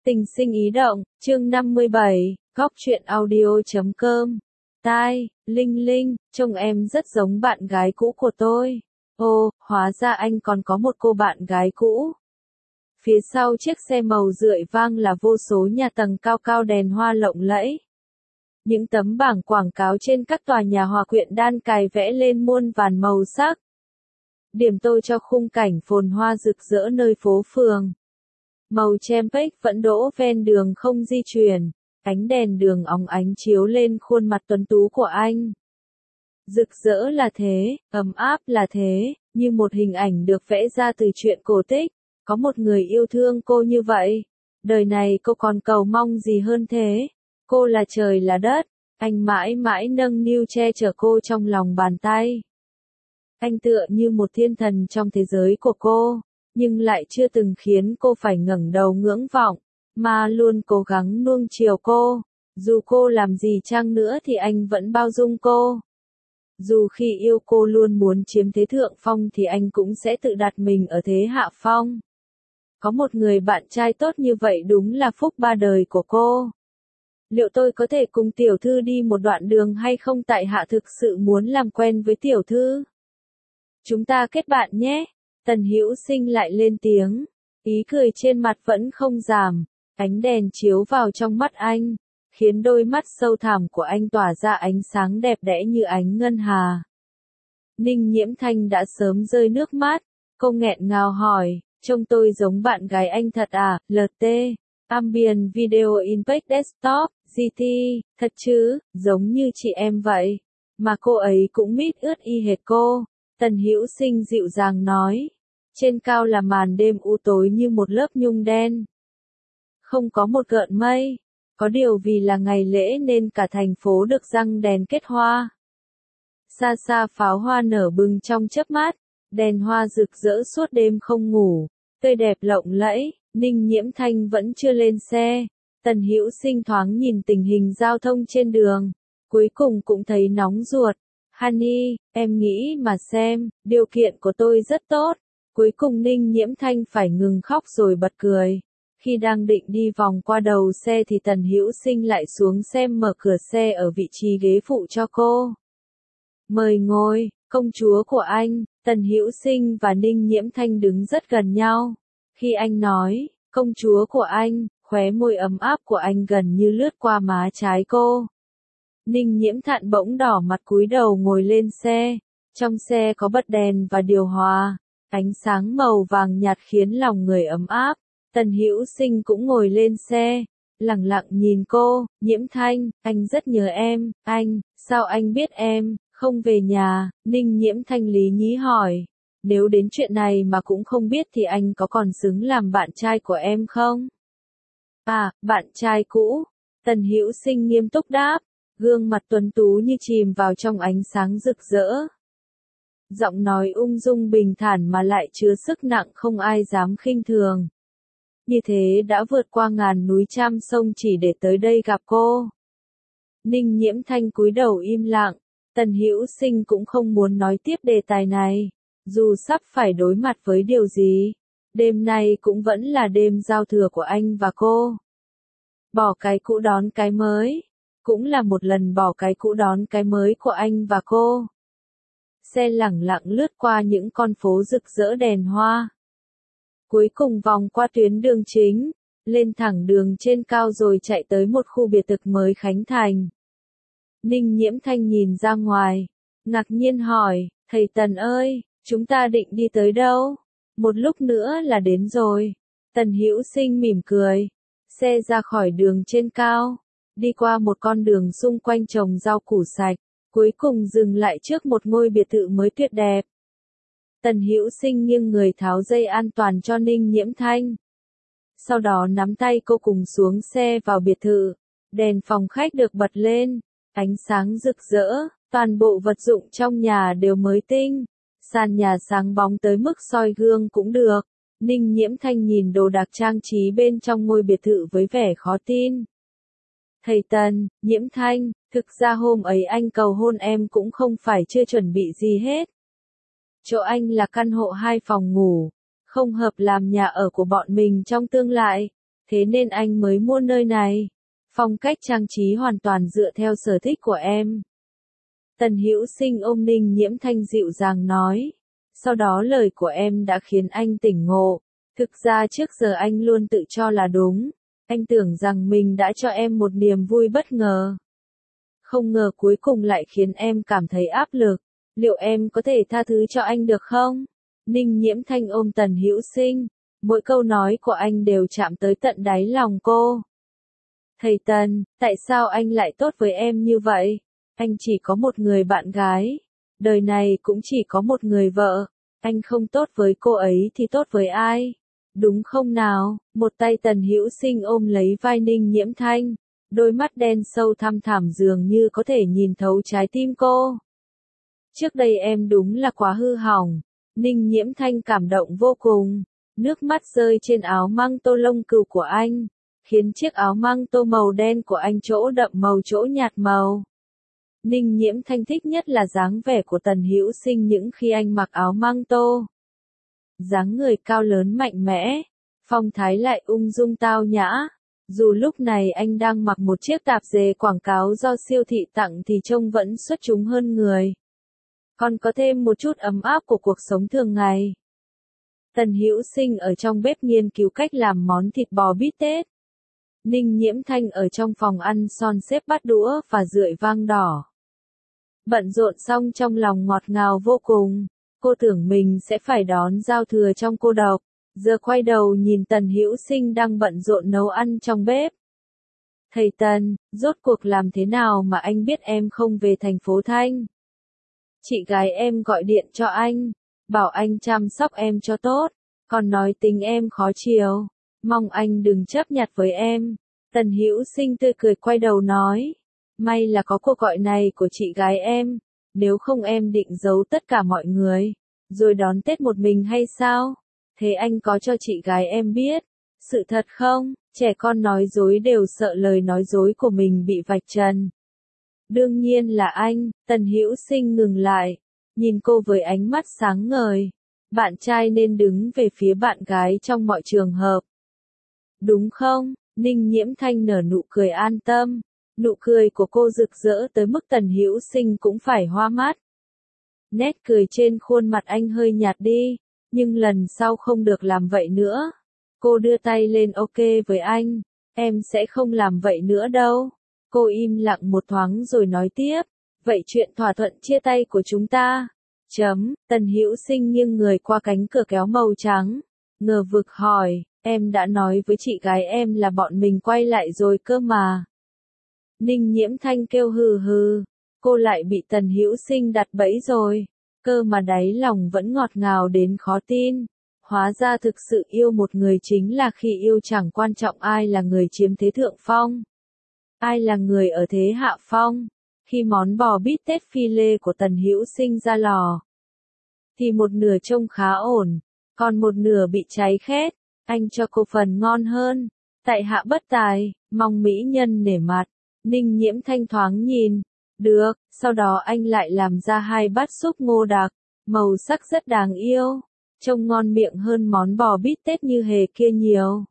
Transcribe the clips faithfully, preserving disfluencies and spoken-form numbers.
Tình sinh ý động, chương năm mươi bảy, góc truyện audio chấm com. Tai, Linh Linh, trông em rất giống bạn gái cũ của tôi. Ồ, hóa ra anh còn có một cô bạn gái cũ. Phía sau chiếc xe màu rượi vang là vô số nhà tầng cao cao đèn hoa lộng lẫy. Những tấm bảng quảng cáo trên các tòa nhà hòa quyện đan cài vẽ lên muôn vàn màu sắc. Điểm tô cho khung cảnh phồn hoa rực rỡ nơi phố phường. Màu champagne vẫn đỗ ven đường không di chuyển, ánh đèn đường óng ánh chiếu lên khuôn mặt tuấn tú của anh. Rực rỡ là thế, ấm áp là thế, như một hình ảnh được vẽ ra từ truyện cổ tích, có một người yêu thương cô như vậy. Đời này cô còn cầu mong gì hơn thế? Cô là trời là đất, anh mãi mãi nâng niu che chở cô trong lòng bàn tay. Anh tựa như một thiên thần trong thế giới của cô, nhưng lại chưa từng khiến cô phải ngẩng đầu ngưỡng vọng, mà luôn cố gắng nuông chiều cô. Dù cô làm gì chăng nữa thì anh vẫn bao dung cô. Dù khi yêu cô luôn muốn chiếm thế thượng phong thì anh cũng sẽ tự đặt mình ở thế hạ phong. Có một người bạn trai tốt như vậy đúng là phúc ba đời của cô. Liệu tôi có thể cùng tiểu thư đi một đoạn đường hay không, tại hạ thực sự muốn làm quen với tiểu thư. Chúng ta kết bạn nhé. Tần Hữu Sinh lại lên tiếng, ý cười trên mặt vẫn không giảm, ánh đèn chiếu vào trong mắt anh, khiến đôi mắt sâu thẳm của anh tỏa ra ánh sáng đẹp đẽ như ánh ngân hà. Ninh Nhiễm Thanh đã sớm rơi nước mắt, cô nghẹn ngào hỏi, trông tôi giống bạn gái anh thật à, lờ tê, Ambient Video Impact Desktop, giê tê, thật chứ, giống như chị em vậy, mà cô ấy cũng mít ướt y hệt cô. Tần Hữu Sinh dịu dàng nói, trên cao là màn đêm u tối như một lớp nhung đen. Không có một gợn mây, có điều vì là ngày lễ nên cả thành phố được răng đèn kết hoa. Xa xa pháo hoa nở bừng trong chớp mắt, đèn hoa rực rỡ suốt đêm không ngủ, tươi đẹp lộng lẫy. Ninh Nhiễm Thanh vẫn chưa lên xe, Tần Hữu Sinh thoáng nhìn tình hình giao thông trên đường, cuối cùng cũng thấy nóng ruột. Honey, em nghĩ mà xem, điều kiện của tôi rất tốt. Cuối cùng Ninh Nhiễm Thanh phải ngừng khóc rồi bật cười. Khi đang định đi vòng qua đầu xe thì Tần Hữu Sinh lại xuống xe mở cửa xe ở vị trí ghế phụ cho cô. Mời ngồi, công chúa của anh. Tần Hữu Sinh và Ninh Nhiễm Thanh đứng rất gần nhau. Khi anh nói, công chúa của anh, khóe môi ấm áp của anh gần như lướt qua má trái cô. Ninh Nhiễm Thạn bỗng đỏ mặt cúi đầu ngồi lên xe. Trong xe có bật đèn và điều hòa, ánh sáng màu vàng nhạt khiến lòng người ấm áp. Tần Hữu Sinh cũng ngồi lên xe, lặng lặng nhìn cô. Nhiễm Thanh, anh rất nhớ em. Anh, sao anh biết em không về nhà? Ninh Nhiễm Thanh lý nhí hỏi, nếu đến chuyện này mà cũng không biết thì anh có còn xứng làm bạn trai của em không? À, bạn trai cũ. Tần Hữu Sinh nghiêm túc đáp, gương mặt tuấn tú như chìm vào trong ánh sáng rực rỡ. Giọng nói ung dung bình thản mà lại chứa sức nặng không ai dám khinh thường. Như thế đã vượt qua ngàn núi trăm sông chỉ để tới đây gặp cô. Ninh Nhiễm Thanh cúi đầu im lặng, Tần Hữu Sinh cũng không muốn nói tiếp đề tài này, dù sắp phải đối mặt với điều gì. Đêm nay cũng vẫn là đêm giao thừa của anh và cô. Bỏ cái cũ đón cái mới, cũng là một lần bỏ cái cũ đón cái mới của anh và cô. Xe lẳng lặng lướt qua những con phố rực rỡ đèn hoa. Cuối cùng vòng qua tuyến đường chính, lên thẳng đường trên cao rồi chạy tới một khu biệt thự mới khánh thành. Ninh Nhiễm Thanh nhìn ra ngoài, ngạc nhiên hỏi, thầy Tần ơi, chúng ta định đi tới đâu? Một lúc nữa là đến rồi. Tần Hữu Sinh mỉm cười, xe ra khỏi đường trên cao, đi qua một con đường xung quanh trồng rau củ sạch, cuối cùng dừng lại trước một ngôi biệt thự mới tuyệt đẹp. Tần Hữu Sinh nghiêng người tháo dây an toàn cho Ninh Nhiễm Thanh. Sau đó nắm tay cô cùng xuống xe vào biệt thự, đèn phòng khách được bật lên, ánh sáng rực rỡ, toàn bộ vật dụng trong nhà đều mới tinh, sàn nhà sáng bóng tới mức soi gương cũng được. Ninh Nhiễm Thanh nhìn đồ đạc trang trí bên trong ngôi biệt thự với vẻ khó tin. Thầy Tần, Nhiễm Thanh, thực ra hôm ấy anh cầu hôn em cũng không phải chưa chuẩn bị gì hết. Chỗ anh là căn hộ hai phòng ngủ, không hợp làm nhà ở của bọn mình trong tương lai. thế nên anh mới mua nơi này. Phong cách trang trí hoàn toàn dựa theo sở thích của em. Tần Hữu Sinh ôm Ninh Nhiễm Thanh dịu dàng nói. Sau đó lời của em đã khiến anh tỉnh ngộ. Thực ra trước giờ anh luôn tự cho là đúng. Anh tưởng rằng mình đã cho em một niềm vui bất ngờ. Không ngờ cuối cùng lại khiến em cảm thấy áp lực. Liệu em có thể tha thứ cho anh được không? Ninh Nhiễm Thanh ôm Tần Hữu Sinh. Mỗi câu nói của anh đều chạm tới tận đáy lòng cô. Thầy Tần, tại sao anh lại tốt với em như vậy? Anh chỉ có một người bạn gái. Đời này cũng chỉ có một người vợ. Anh không tốt với cô ấy thì tốt với ai? Đúng không nào? Một tay Tần Hữu Sinh ôm lấy vai Ninh Nhiễm Thanh. Đôi mắt đen sâu thăm thẳm dường như có thể nhìn thấu trái tim cô. Trước đây em đúng là quá hư hỏng. Ninh Nhiễm Thanh cảm động vô cùng. Nước mắt rơi trên áo măng tô lông cừu của anh. Khiến chiếc áo măng tô màu đen của anh chỗ đậm màu chỗ nhạt màu. Ninh Nhiễm Thanh thích nhất là dáng vẻ của Tần Hữu Sinh những khi anh mặc áo măng tô. Dáng người cao lớn mạnh mẽ, phong thái lại ung dung tao nhã. Dù lúc này anh đang mặc một chiếc tạp dề quảng cáo do siêu thị tặng thì trông vẫn xuất chúng hơn người. Còn có thêm một chút ấm áp của cuộc sống thường ngày. Tần Hữu Sinh ở trong bếp nghiên cứu cách làm món thịt bò bít tết. Ninh Nhiễm Thanh ở trong phòng ăn son xếp bát đũa và rượi vang đỏ. Bận rộn xong trong lòng ngọt ngào vô cùng. Cô tưởng mình sẽ phải đón giao thừa trong cô độc. Giờ quay đầu nhìn Tần Hữu Sinh đang bận rộn nấu ăn trong bếp. Thầy Tần, rốt cuộc làm thế nào mà anh biết em không về thành phố Thanh? Chị gái em gọi điện cho anh, bảo anh chăm sóc em cho tốt, còn nói tính em khó chiều, mong anh đừng chấp nhặt với em. Tần Hữu Sinh tươi cười quay đầu nói, may là có cuộc gọi này của chị gái em, nếu không em định giấu tất cả mọi người, rồi đón Tết một mình hay sao? Thế anh có cho chị gái em biết, sự thật không? Trẻ con nói dối đều sợ lời nói dối của mình bị vạch trần. Đương nhiên là anh. Tần Hữu Sinh ngừng lại, nhìn cô với ánh mắt sáng ngời. Bạn trai nên đứng về phía bạn gái trong mọi trường hợp. Đúng không? Ninh Nhiễm Thanh nở nụ cười an tâm. Nụ cười của cô rực rỡ tới mức Tần Hữu Sinh cũng phải hoa mắt. Nét cười trên khuôn mặt anh hơi nhạt đi, nhưng lần sau không được làm vậy nữa. Cô đưa tay lên ok với anh, em sẽ không làm vậy nữa đâu. Cô im lặng một thoáng rồi nói tiếp, vậy chuyện thỏa thuận chia tay của chúng ta. Chấm, Tần Hữu Sinh nghiêng người qua cánh cửa kéo màu trắng, ngờ vực hỏi, em đã nói với chị gái em là bọn mình quay lại rồi cơ mà. Ninh Nhiễm Thanh kêu hừ hừ, cô lại bị Tần Hữu Sinh đặt bẫy rồi, cơ mà đáy lòng vẫn ngọt ngào đến khó tin. Hóa ra thực sự yêu một người chính là khi yêu chẳng quan trọng ai là người chiếm thế thượng phong, ai là người ở thế hạ phong. Khi món bò bít tết phi lê của Tần Hữu Sinh ra lò, thì một nửa trông khá ổn, còn một nửa bị cháy khét. Anh cho cô phần ngon hơn. Tại hạ bất tài, mong mỹ nhân nể mặt. Ninh Nhiễm Thanh thoáng nhìn. Được, sau đó anh lại làm ra hai bát súp ngô đặc, màu sắc rất đáng yêu. Trông ngon miệng hơn món bò bít tết như hề kia nhiều.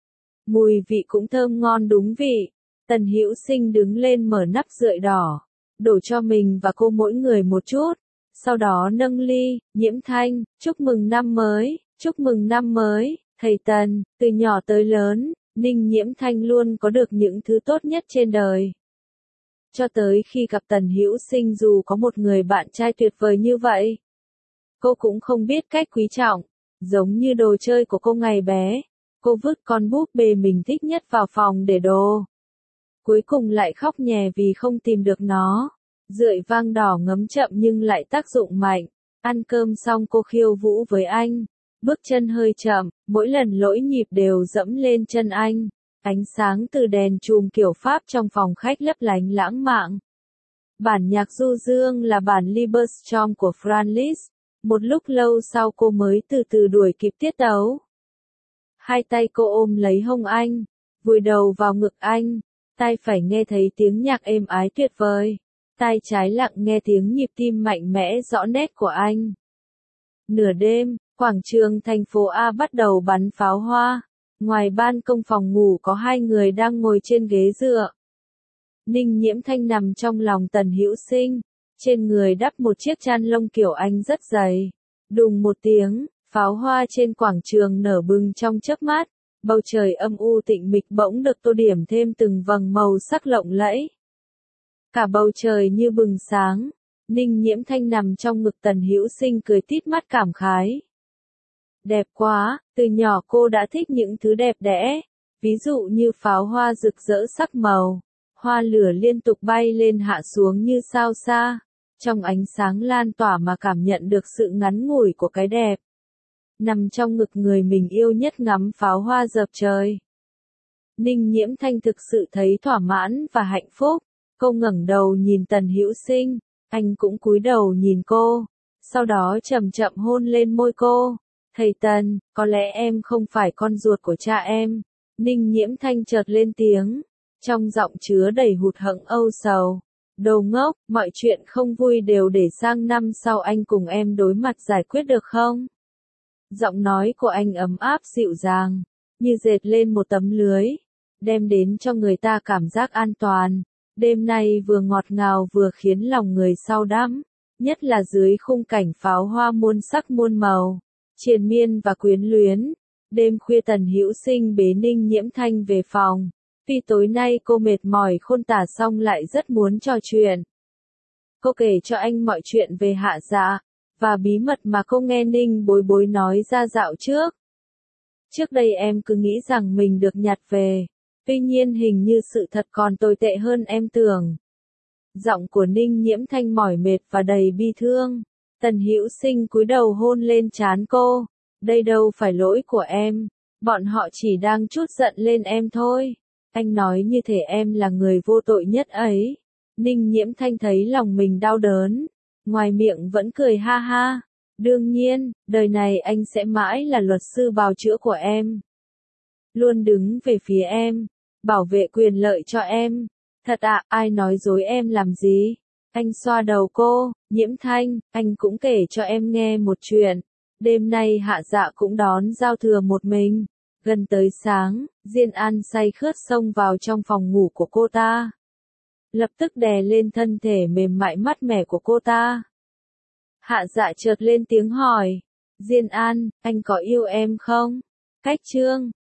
Mùi vị cũng thơm ngon đúng vị. Tần Hữu Sinh đứng lên mở nắp rượi đỏ, đổ cho mình và cô mỗi người một chút. Sau đó nâng ly, Nhiễm Thanh, chúc mừng năm mới, chúc mừng năm mới, thầy Tần. Từ nhỏ tới lớn, Ninh Nhiễm Thanh luôn có được những thứ tốt nhất trên đời. Cho tới khi gặp Tần Hữu Sinh, dù có một người bạn trai tuyệt vời như vậy, cô cũng không biết cách quý trọng. Giống như đồ chơi của cô ngày bé, cô vứt con búp bê mình thích nhất vào phòng để đồ. Cuối cùng lại khóc nhè vì không tìm được nó. Rượi vang đỏ ngấm chậm nhưng lại tác dụng mạnh. Ăn cơm xong cô khiêu vũ với anh. Bước chân hơi chậm, mỗi lần lỗi nhịp đều dẫm lên chân anh. Ánh sáng từ đèn chùm kiểu Pháp trong phòng khách lấp lánh lãng mạn. Bản nhạc du dương là bản Liebestraum của Franz Liszt. Một lúc lâu sau cô mới từ từ đuổi kịp tiết tấu. Hai tay cô ôm lấy hông anh, vùi đầu vào ngực anh. Tai phải nghe thấy tiếng nhạc êm ái tuyệt vời. Tai trái lặng nghe tiếng nhịp tim mạnh mẽ rõ nét của anh. Nửa đêm, quảng trường thành phố A bắt đầu bắn pháo hoa. Ngoài ban công phòng ngủ có hai người đang ngồi trên ghế dựa. Ninh Nhiễm Thanh nằm trong lòng Tần Hữu Sinh, trên người đắp một chiếc chăn lông kiểu Anh rất dày. Đùng một tiếng, pháo hoa trên quảng trường nở bừng trong chớp mắt, bầu trời âm u tịnh mịch bỗng được tô điểm thêm từng vầng màu sắc lộng lẫy. Cả bầu trời như bừng sáng, Ninh Nhiễm Thanh nằm trong ngực Tần Hữu Sinh cười tít mắt cảm khái. Đẹp quá, từ nhỏ cô đã thích những thứ đẹp đẽ, ví dụ như pháo hoa rực rỡ sắc màu, hoa lửa liên tục bay lên hạ xuống như sao xa, trong ánh sáng lan tỏa mà cảm nhận được sự ngắn ngủi của cái đẹp. Nằm trong ngực người mình yêu nhất ngắm pháo hoa dợp trời. Ninh Nhiễm Thanh thực sự thấy thỏa mãn và hạnh phúc, cô ngẩng đầu nhìn Tần Hữu Sinh, anh cũng cúi đầu nhìn cô, sau đó chậm chậm hôn lên môi cô. Thầy Tần, có lẽ em không phải con ruột của cha em. Ninh Nhiễm Thanh chợt lên tiếng, trong giọng chứa đầy hụt hẫng âu sầu. Đồ ngốc, mọi chuyện không vui đều để sang năm sau anh cùng em đối mặt giải quyết được không? Giọng nói của anh ấm áp dịu dàng, như dệt lên một tấm lưới, đem đến cho người ta cảm giác an toàn. Đêm nay vừa ngọt ngào vừa khiến lòng người say đắm, nhất là dưới khung cảnh pháo hoa muôn sắc muôn màu, triền miên và quyến luyến. Đêm khuya Tần Hữu Sinh bế Ninh Nhiễm Thanh về phòng, vì tối nay cô mệt mỏi khôn tả xong lại rất muốn trò chuyện. Cô kể cho anh mọi chuyện về Hạ Dạ, và bí mật mà cô nghe Ninh Bối Bối nói ra dạo trước. Trước đây em cứ nghĩ rằng mình được nhặt về, tuy nhiên hình như sự thật còn tồi tệ hơn em tưởng. Giọng của Ninh Nhiễm Thanh mỏi mệt và đầy bi thương. Tần Hữu Sinh cúi đầu hôn lên trán cô. Đây đâu phải lỗi của em, bọn họ chỉ đang trút giận lên em thôi. Anh nói như thể em là người vô tội nhất ấy. Ninh Nhiễm Thanh thấy lòng mình đau đớn, ngoài miệng vẫn cười ha ha. Đương nhiên, đời này anh sẽ mãi là luật sư bào chữa của em. Luôn đứng về phía em, bảo vệ quyền lợi cho em. Thật ạ, à, ai nói dối em làm gì? Anh xoa đầu cô, Nhiễm Thanh, anh cũng kể cho em nghe một chuyện. Đêm nay Hạ Dạ cũng đón giao thừa một mình. Gần tới sáng, Diên An say khướt xông vào trong phòng ngủ của cô ta. Lập tức đè lên thân thể mềm mại mát mẻ của cô ta. Hạ Dạ chợt lên tiếng hỏi. Diên An, anh có yêu em không? Cách chương